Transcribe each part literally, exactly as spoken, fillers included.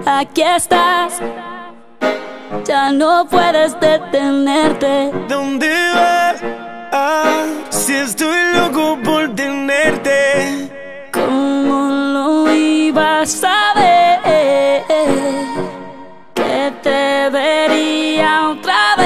Aquí estás, ya no puedes detenerte. ¿Dónde vas? Ah, si estoy loco por tenerte. ¿Cómo lo ibas a ver? Que te vería otra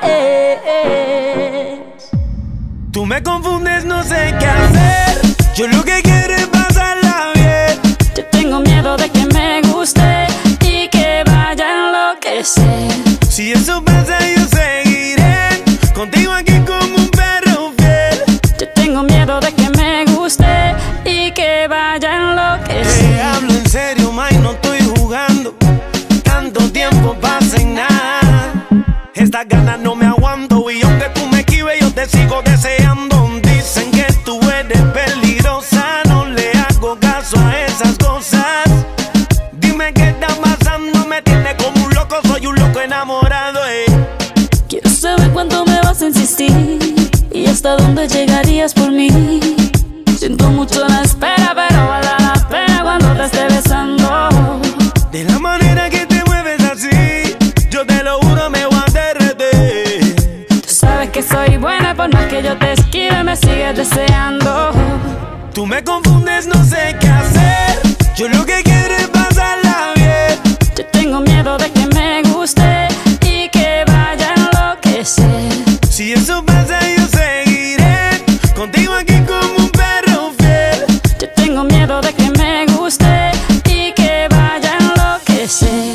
vez. Tú me confundes, no sé qué hacer. Yo lo que quiero es pasarla bien. Yo tengo miedo de que me guste y que vaya a enloquecer. Si eso pasa yo seguiré contigo aquí como un perro fiel. Yo tengo miedo de que me guste y que vaya a enloquecer. Te hablo en serio, ma, y no estoy jugando. Tanto tiempo pasa y nada. Estas ganas no me aguanto y aunque tú me esquives yo te sigo deseando. Dicen que tú eres peligrosa, no le hago caso a esas cosas. Dime qué está pasando, me tiene como un loco, soy un loco enamorado, eh. Quiero saber cuánto me vas a insistir y hasta dónde llegarías por mí. Siento mucho la espera, pero vale la pena cuando te esté besando. De la manera que te mueves así, yo te lo juro me voy a derretir. Tú sabes que soy buena, por más que yo te esquive me sigues deseando. Tú me confundes, no sé qué hacer. Yo lo que quiero es pasarla bien. Yo tengo miedo de que me guste y que vaya a enloquecer. Si eso pasa yo seguiré contigo aquí como un perro fiel. Yo tengo miedo de que me guste y que vaya a enloquecer.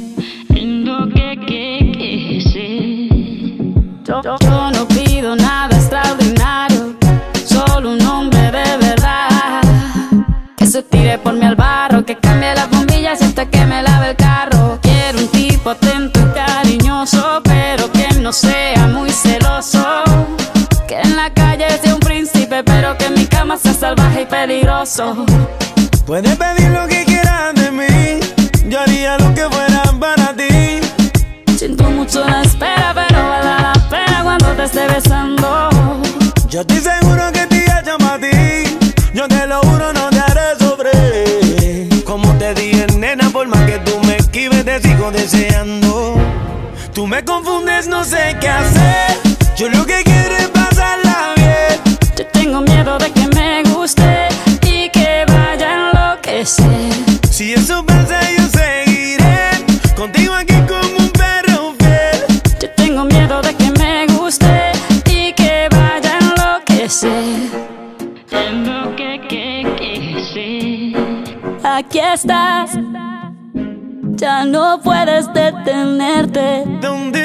Yo, yo, yo no pido nada extraordinario, solo un hombre de verdad que se tire por mí al barro, que cambie las bombillas hasta que me lave el carro. Quiero un tipo atento y cariñoso, pero que no sea muy celoso. Que en la calle sea un príncipe, pero que en mi cama sea salvaje y peligroso. Puedes pedir lo que quieras de mí, yo haría lo que fuera para ti. Siento mucho la espera, pero vale la pena cuando te esté besando. Yo estoy seguro que te hecho para ti. Yo te lo juro, no te haré sobre. Como te dije, nena, por más que tú me esquives, te sigo deseando. Tú me confundes, no sé qué hacer. Yo lo que quiero es pasarla bien. Yo tengo miedo de que me guste y que vaya a enloquecer. Si eso pasa yo seguiré contigo aquí como un perro fiel. Yo tengo miedo de que me guste y que vaya a enloquecer. Aquí estás, ya no puedes detenerte. ¿Dónde